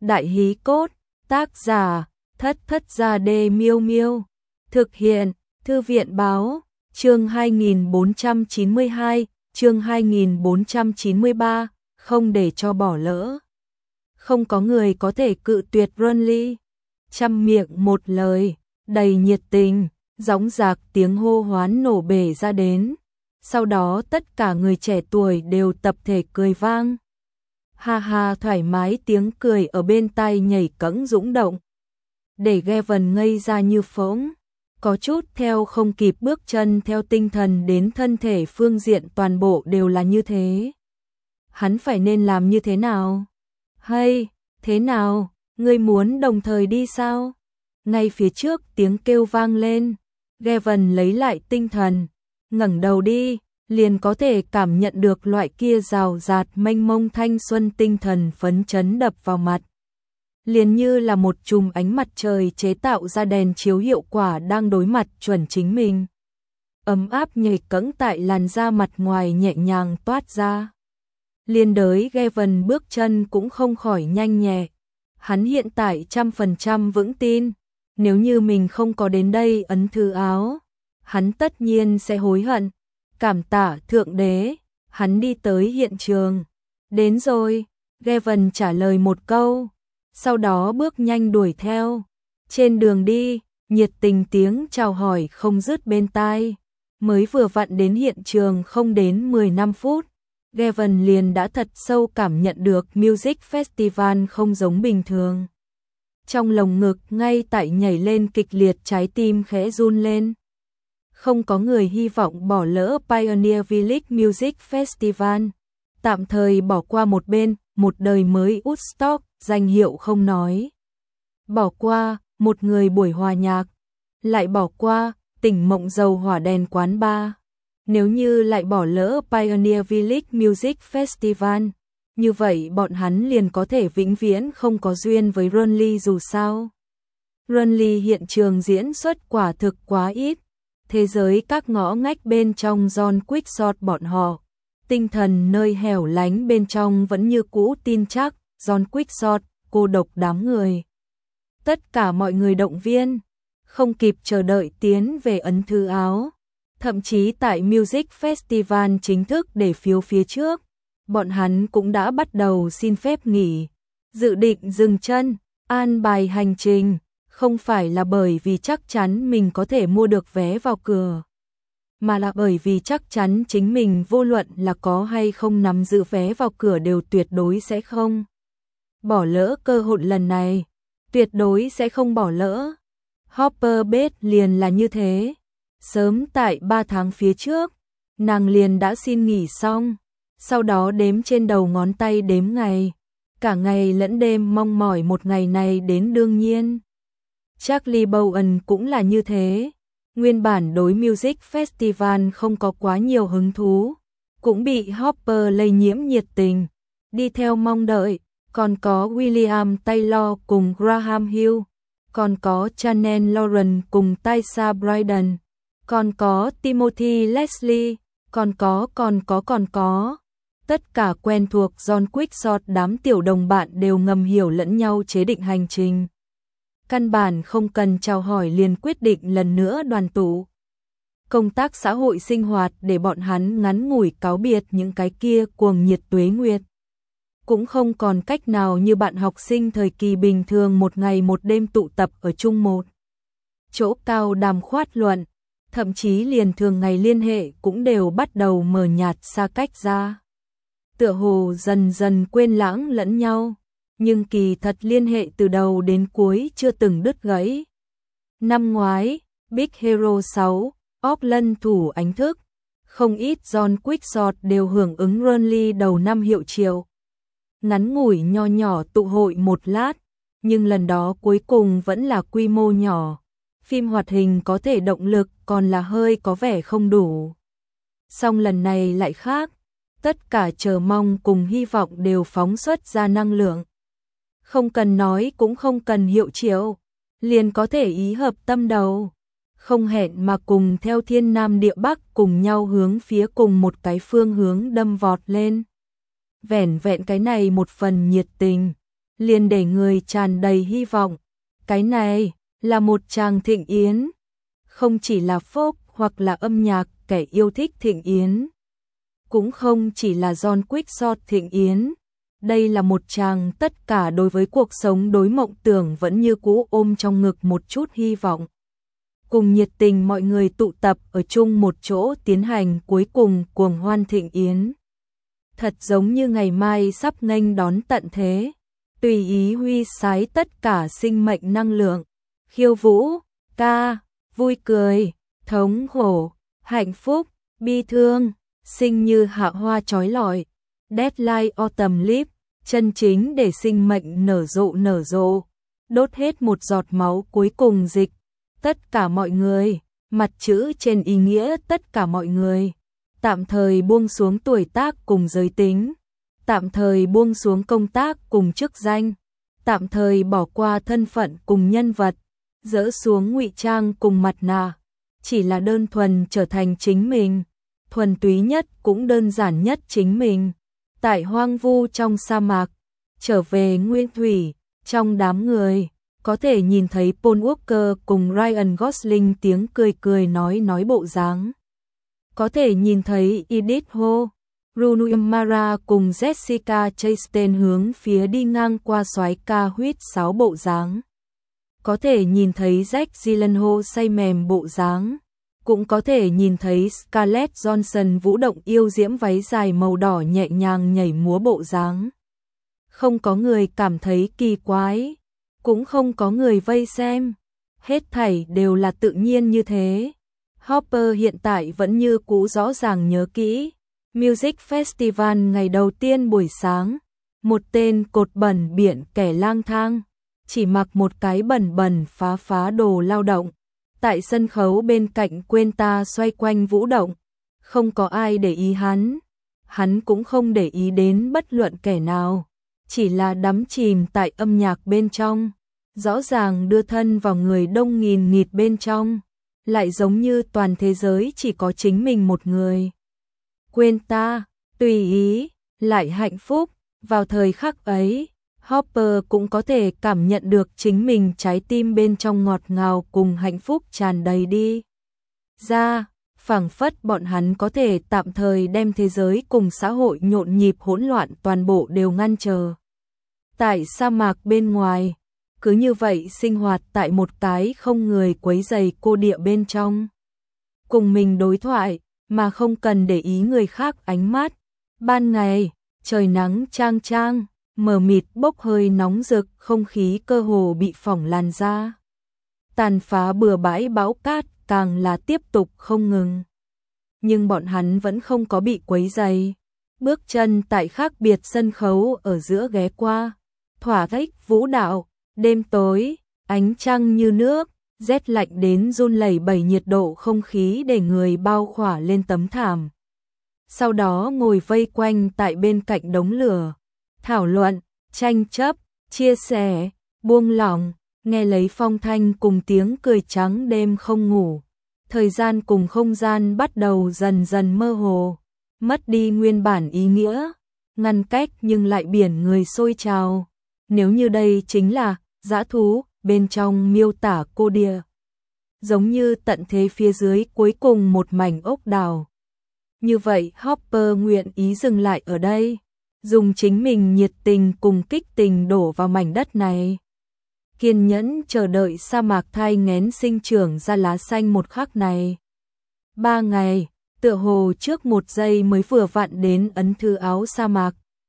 Đại hí cốt, tác giả, Thất Thất Gia Đê Miêu Miêu. Thực hiện, Thư viện báo, chương 2492, chương 2493, không để cho bỏ lỡ. Không có người có thể cự tuyệt Runly. Trăm miệng một lời, đầy nhiệt tình, gióng giạc tiếng hô hoán nổ bể ra đến. Sau đó tất cả người trẻ tuổi đều tập thể cười vang. Ha ha, thoải mái tiếng cười ở bên tai nhảy cẫng dũng động. Để Gavin ngây ra như phỗng, có chút theo không kịp, bước chân theo tinh thần đến thân thể phương diện toàn bộ đều là như thế. Hắn phải nên làm như thế nào? Hay, thế nào, ngươi muốn đồng thời đi sao? Ngay phía trước tiếng kêu vang lên, Gavin lấy lại tinh thần, ngẩng đầu đi, liền có thể cảm nhận được loại kia rào rạt mênh mông thanh xuân, tinh thần phấn chấn đập vào mặt. Liền như là một chùm ánh mặt trời chế tạo ra đèn chiếu hiệu quả đang đối mặt chuẩn chính mình. Ấm áp nhảy cẫng tại làn da mặt ngoài nhẹ nhàng toát ra. Liên đới Gavin bước chân cũng không khỏi nhanh nhẹ. Hắn hiện tại 100% vững tin, nếu như mình không có đến đây ấn thư áo, hắn tất nhiên sẽ hối hận. Cảm tạ Thượng Đế, hắn đi tới hiện trường. Đến rồi, Gavin trả lời một câu, sau đó bước nhanh đuổi theo. Trên đường đi, nhiệt tình tiếng chào hỏi không dứt bên tai. Mới vừa vặn đến hiện trường không đến 15 phút, Gavin liền đã thật sâu cảm nhận được Music Festival không giống bình thường. Trong lồng ngực ngay tại nhảy lên kịch liệt, trái tim khẽ run lên. Không có người hy vọng bỏ lỡ Pioneer Village Music Festival. Tạm thời bỏ qua một bên, một đời mới Woodstock, danh hiệu không nói. Bỏ qua, một người buổi hòa nhạc. Lại bỏ qua, tỉnh mộng dầu hỏa đèn quán bar. Nếu như lại bỏ lỡ Pioneer Village Music Festival, như vậy bọn hắn liền có thể vĩnh viễn không có duyên với Runly dù sao. Runly hiện trường diễn xuất quả thực quá ít. Thế giới các ngõ ngách bên trong John Quickshot bọn họ, tinh thần nơi hẻo lánh bên trong vẫn như cũ tin chắc, John Quickshot, cô độc đám người. Tất cả mọi người động viên, không kịp chờ đợi tiến về ấn thư áo. Thậm chí tại Music Festival chính thức để phiếu phía trước, bọn hắn cũng đã bắt đầu xin phép nghỉ, dự định dừng chân, an bài hành trình. Không phải là bởi vì chắc chắn mình có thể mua được vé vào cửa, mà là bởi vì chắc chắn chính mình vô luận là có hay không nắm giữ vé vào cửa đều tuyệt đối sẽ không bỏ lỡ cơ hội lần này, tuyệt đối sẽ không bỏ lỡ. Hopper Bates liền là như thế. Sớm tại 3 tháng phía trước, nàng liền đã xin nghỉ xong, sau đó đếm trên đầu ngón tay đếm ngày, cả ngày lẫn đêm mong mỏi một ngày này đến. Đương nhiên Charlie Bowen cũng là như thế. Nguyên bản đối Music Festival không có quá nhiều hứng thú, cũng bị Hopper lây nhiễm nhiệt tình, đi theo mong đợi. Còn có William Taylor cùng Graham Hill, còn có Chanel Lauren cùng Tysa Bryden, còn có Timothy Leslie, còn có. Tất cả quen thuộc John Quickshot, đám tiểu đồng bạn đều ngầm hiểu lẫn nhau chế định hành trình. Căn bản không cần chào hỏi liền quyết định lần nữa đoàn tụ. Công tác xã hội sinh hoạt để bọn hắn ngắn ngủi cáo biệt những cái kia cuồng nhiệt tuế nguyệt. Cũng không còn cách nào như bạn học sinh thời kỳ bình thường một ngày một đêm tụ tập ở chung một chỗ cao đàm khoát luận, thậm chí liền thường ngày liên hệ cũng đều bắt đầu mờ nhạt xa cách ra. Tựa hồ dần dần quên lãng lẫn nhau. Nhưng kỳ thật liên hệ từ đầu đến cuối chưa từng đứt gãy. Năm ngoái, Big Hero 6, Auckland thủ ánh thức, không ít John Quickshot đều hưởng ứng Runly đầu năm hiệu triệu. Ngắn ngủi nho nhỏ tụ hội một lát, nhưng lần đó cuối cùng vẫn là quy mô nhỏ. Phim hoạt hình có thể động lực còn là hơi có vẻ không đủ. Song lần này lại khác, tất cả chờ mong cùng hy vọng đều phóng xuất ra năng lượng. Không cần nói cũng không cần hiệu triệu, liền có thể ý hợp tâm đầu, không hẹn mà cùng theo thiên nam địa bắc cùng nhau hướng phía cùng một cái phương hướng đâm vọt lên. Vẻn vẹn cái này một phần nhiệt tình, liền để người tràn đầy hy vọng. Cái này là một tràng thịnh yến, không chỉ là folk hoặc là âm nhạc kẻ yêu thích thịnh yến, cũng không chỉ là John Quixote thịnh yến. Đây là một tràng tất cả đối với cuộc sống, đối mộng tưởng vẫn như cũ ôm trong ngực một chút hy vọng. Cùng nhiệt tình mọi người tụ tập ở chung một chỗ tiến hành cuối cùng cuồng hoan thịnh yến. Thật giống như ngày mai sắp nghênh đón tận thế, tùy ý huy sái tất cả sinh mệnh năng lượng, khiêu vũ, ca, vui cười, thống khổ, hạnh phúc, bi thương, sinh như hạ hoa chói lọi, deadline autumn leaf, chân chính để sinh mệnh nở rộ, đốt hết một giọt máu cuối cùng dịch. Tất cả mọi người, mặt chữ trên ý nghĩa tất cả mọi người, tạm thời buông xuống tuổi tác cùng giới tính, tạm thời buông xuống công tác cùng chức danh, tạm thời bỏ qua thân phận cùng nhân vật, dỡ xuống ngụy trang cùng mặt nạ, chỉ là đơn thuần trở thành chính mình, thuần túy nhất cũng đơn giản nhất chính mình. Tại hoang vu trong sa mạc, trở về nguyên thủy, trong đám người, có thể nhìn thấy Paul Walker cùng Ryan Gosling tiếng cười nói bộ dáng. Có thể nhìn thấy Edith Ho, Rooney Mara cùng Jessica Chastain hướng phía đi ngang qua soái ca huýt sáo bộ dáng. Có thể nhìn thấy Jake Gyllenhaal say mềm bộ dáng. Cũng có thể nhìn thấy Scarlett Johansson vũ động yêu diễm váy dài màu đỏ nhẹ nhàng nhảy múa bộ dáng. Không có người cảm thấy kỳ quái, cũng không có người vây xem. Hết thảy đều là tự nhiên như thế. Hopper hiện tại vẫn như cũ rõ ràng nhớ kỹ. Music Festival ngày đầu tiên buổi sáng. Một tên cột bẩn biển kẻ lang thang, chỉ mặc một cái bẩn phá đồ lao động. Tại sân khấu bên cạnh quên ta xoay quanh vũ động, không có ai để ý hắn cũng không để ý đến bất luận kẻ nào, chỉ là đắm chìm tại âm nhạc bên trong, rõ ràng đưa thân vào người đông nghìn nghịt bên trong, lại giống như toàn thế giới chỉ có chính mình một người. Quên ta, tùy ý, lại hạnh phúc, vào thời khắc ấy. Hopper cũng có thể cảm nhận được chính mình trái tim bên trong ngọt ngào cùng hạnh phúc tràn đầy đi ra, phảng phất bọn hắn có thể tạm thời đem thế giới cùng xã hội nhộn nhịp hỗn loạn toàn bộ đều ngăn chờ. Tại sa mạc bên ngoài, cứ như vậy sinh hoạt tại một cái không người quấy rầy cô địa bên trong. Cùng mình đối thoại, mà không cần để ý người khác ánh mắt. Ban ngày, trời nắng chang mờ mịt bốc hơi nóng rực, không khí cơ hồ bị phỏng lan ra. Tàn phá bừa bãi bão cát càng là tiếp tục không ngừng. Nhưng bọn hắn vẫn không có bị quấy rầy. Bước chân tại khác biệt sân khấu ở giữa ghé qua. Thỏa thích vũ đạo, đêm tối, ánh trăng như nước, rét lạnh đến run lẩy bẩy, nhiệt độ không khí để người bao khỏa lên tấm thảm. Sau đó ngồi vây quanh tại bên cạnh đống lửa. Thảo luận, tranh chấp, chia sẻ, buông lỏng, nghe lấy phong thanh cùng tiếng cười trắng đêm không ngủ. Thời gian cùng không gian bắt đầu dần dần mơ hồ, mất đi nguyên bản ý nghĩa, ngăn cách nhưng lại biển người sôi trào. Nếu như đây chính là dã thú, bên trong miêu tả cô địa. Giống như tận thế phía dưới cuối cùng một mảnh ốc đảo. Như vậy Hopper nguyện ý dừng lại ở đây. Dùng chính mình nhiệt tình cùng kích tình đổ vào mảnh đất này. Kiên nhẫn chờ đợi sa mạc thai nghén sinh trưởng ra lá xanh một khắc này. 3 ngày, tựa hồ trước 1 giây mới vừa vặn đến ấn thư áo sa mạc.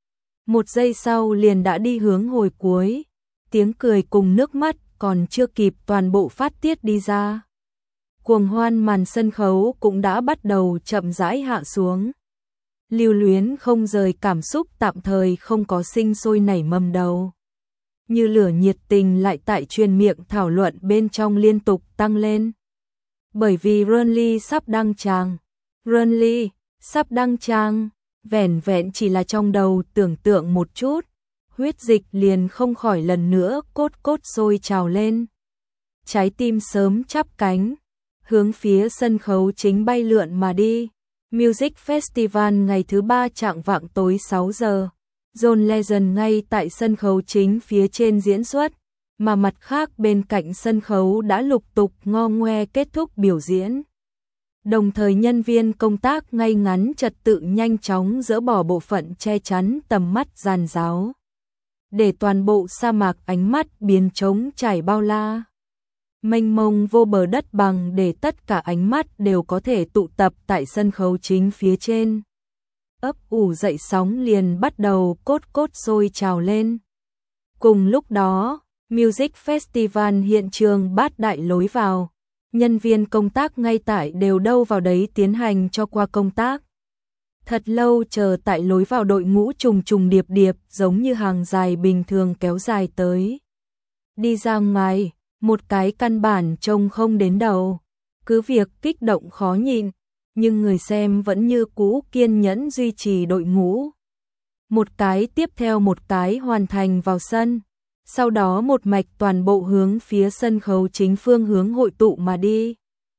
1 giây sau liền đã đi hướng hồi cuối. Tiếng cười cùng nước mắt còn chưa kịp toàn bộ phát tiết đi ra. Cuồng hoan màn sân khấu cũng đã bắt đầu chậm rãi hạ xuống. Lưu luyến không rời cảm xúc tạm thời không có sinh sôi nảy mầm đầu. Như lửa nhiệt tình lại tại truyền miệng thảo luận bên trong liên tục tăng lên. Bởi vì Renly sắp đăng tràng. Renly sắp đăng tràng, vẻn vẹn chỉ là trong đầu tưởng tượng một chút, huyết dịch liền không khỏi lần nữa cốt sôi trào lên. Trái tim sớm chắp cánh, hướng phía sân khấu chính bay lượn mà đi. Music Festival ngày thứ 3 chạng vạng tối 6 giờ. John Legend ngay tại sân khấu chính phía trên diễn xuất, mà mặt khác bên cạnh sân khấu đã lục tục ngo ngoe kết thúc biểu diễn. Đồng thời nhân viên công tác ngay ngắn trật tự nhanh chóng dỡ bỏ bộ phận che chắn tầm mắt giàn giáo, để toàn bộ sa mạc ánh mắt biến trống trải bao la, mênh mông vô bờ đất bằng, để tất cả ánh mắt đều có thể tụ tập tại sân khấu chính phía trên. Ấp ủ dậy sóng liền bắt đầu cốt sôi trào lên. Cùng lúc đó, Music Festival hiện trường Bát Đại lối vào, nhân viên công tác ngay tại đều đâu vào đấy tiến hành cho qua công tác. Thật lâu chờ tại lối vào, đội ngũ trùng điệp giống như hàng dài bình thường kéo dài tới. Đi ra ngoài, một cái căn bản trông không đến đầu, cứ việc kích động khó nhịn, nhưng người xem vẫn như cũ kiên nhẫn duy trì đội ngũ. Một cái tiếp theo một cái hoàn thành vào sân, sau đó một mạch toàn bộ hướng phía sân khấu chính phương hướng hội tụ mà đi.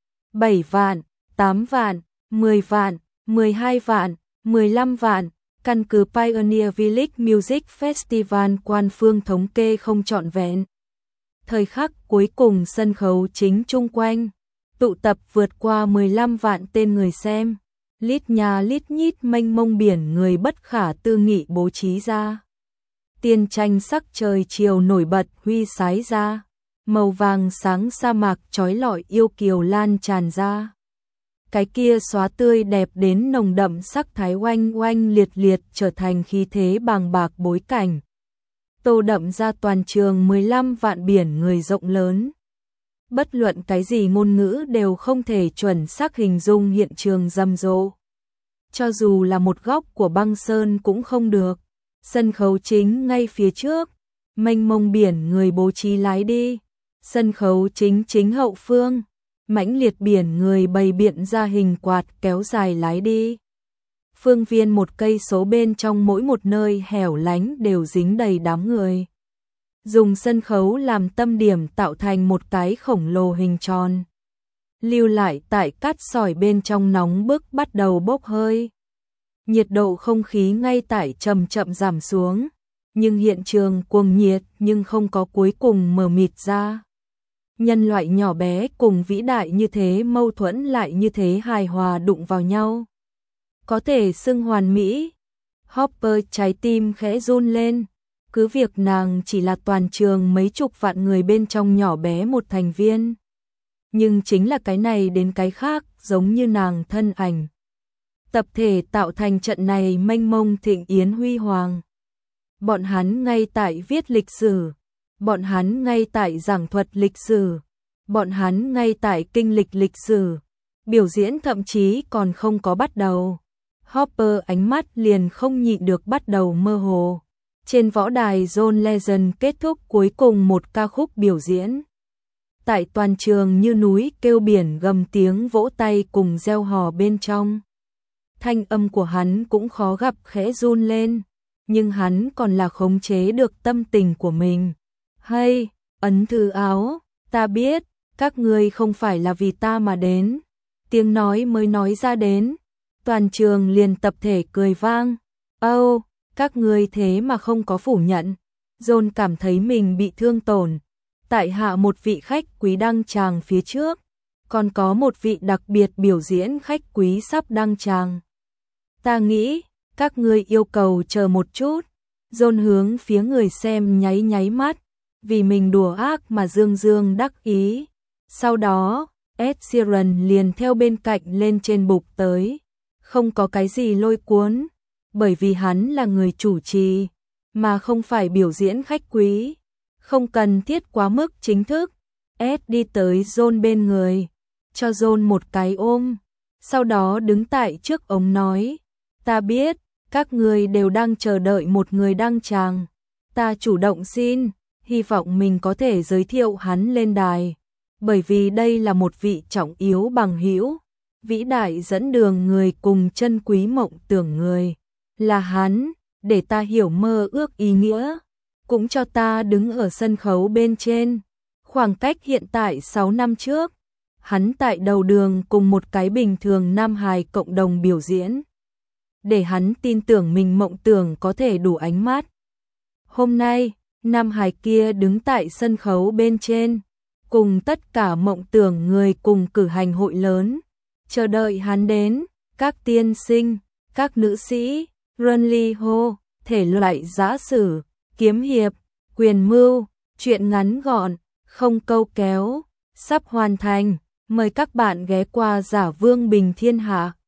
7 vạn, 8 vạn, 10 vạn, 12 vạn, 15 vạn, căn cứ Pioneer Village Music Festival quan phương thống kê không trọn vẹn. Thời khắc cuối cùng sân khấu chính chung quanh tụ tập vượt qua 15 vạn tên người xem, lít nhà lít nhít mênh mông biển người bất khả tư nghị bố trí ra. Tiên tranh sắc trời chiều nổi bật huy sái ra, màu vàng sáng sa mạc chói lọi yêu kiều lan tràn ra. Cái kia xóa tươi đẹp đến nồng đậm sắc thái oanh oanh liệt liệt trở thành khí thế bàng bạc bối cảnh, tô đậm ra toàn trường 15 vạn biển người rộng lớn. Bất luận cái gì ngôn ngữ đều không thể chuẩn xác hình dung hiện trường rầm rộ. Cho dù là một góc của băng sơn cũng không được. Sân khấu chính ngay phía trước, mênh mông biển người bố trí lái đi. Sân khấu chính hậu phương, mãnh liệt biển người bày biện ra hình quạt kéo dài lái đi. Phương viên một cây số bên trong mỗi một nơi hẻo lánh đều dính đầy đám người. Dùng sân khấu làm tâm điểm tạo thành một cái khổng lồ hình tròn. Lưu lại tại cát sỏi bên trong nóng bức bắt đầu bốc hơi. Nhiệt độ không khí ngay tại chậm giảm xuống, nhưng hiện trường cuồng nhiệt nhưng không có cuối cùng mờ mịt ra. Nhân loại nhỏ bé cùng vĩ đại như thế mâu thuẫn lại như thế hài hòa đụng vào nhau. Có thể xưng hoàn mỹ. Hopper trái tim khẽ run lên, cứ việc nàng chỉ là toàn trường mấy chục vạn người bên trong nhỏ bé một thành viên. Nhưng chính là cái này đến cái khác giống như nàng thân ảnh. Tập thể tạo thành trận này mênh mông thịnh yến huy hoàng. Bọn hắn ngay tại viết lịch sử, bọn hắn ngay tại giảng thuật lịch sử, bọn hắn ngay tại kinh lịch sử. Biểu diễn thậm chí còn không có bắt đầu. Hopper ánh mắt liền không nhịn được bắt đầu mơ hồ. Trên võ đài John Legend kết thúc cuối cùng một ca khúc biểu diễn. Tại toàn trường như núi kêu biển gầm tiếng vỗ tay cùng reo hò bên trong. Thanh âm của hắn cũng khó gặp khẽ run lên, nhưng hắn còn là khống chế được tâm tình của mình. Hay, ấn thư áo, ta biết, các ngươi không phải là vì ta mà đến. Tiếng nói mới nói ra đến, toàn trường liền tập thể cười vang. Âu, các ngươi thế mà không có phủ nhận. John cảm thấy mình bị thương tổn. Tại hạ một vị khách quý đăng tràng phía trước, còn có một vị đặc biệt biểu diễn khách quý sắp đăng tràng. Ta nghĩ, các ngươi yêu cầu chờ một chút. John hướng phía người xem nháy mắt, vì mình đùa ác mà dương đắc ý. Sau đó, Ed Sheeran liền theo bên cạnh lên trên bục tới. Không có cái gì lôi cuốn, bởi vì hắn là người chủ trì, mà không phải biểu diễn khách quý. Không cần thiết quá mức chính thức. Ed đi tới John bên người, cho John một cái ôm, sau đó đứng tại trước ống nói, ta biết, các người đều đang chờ đợi một người đăng tràng. Ta chủ động xin, hy vọng mình có thể giới thiệu hắn lên đài, bởi vì đây là một vị trọng yếu bằng hữu, vĩ đại dẫn đường người cùng chân quý mộng tưởng người. Là hắn, để ta hiểu mơ ước ý nghĩa, cũng cho ta đứng ở sân khấu bên trên. Khoảng cách hiện tại 6 năm trước, hắn tại đầu đường cùng một cái bình thường nam hài cộng đồng biểu diễn. để hắn tin tưởng mình mộng tưởng có thể đủ ánh mắt. Hôm nay, nam hài kia đứng tại sân khấu bên trên, cùng tất cả mộng tưởng người cùng cử hành hội lớn, chờ đợi hắn đến, các tiên sinh, các nữ sĩ, run ly hô, thể loại giã sử, kiếm hiệp, quyền mưu, truyện ngắn gọn, không câu kéo, sắp hoàn thành, mời các bạn ghé qua Giả Vương Bình Thiên Hạ.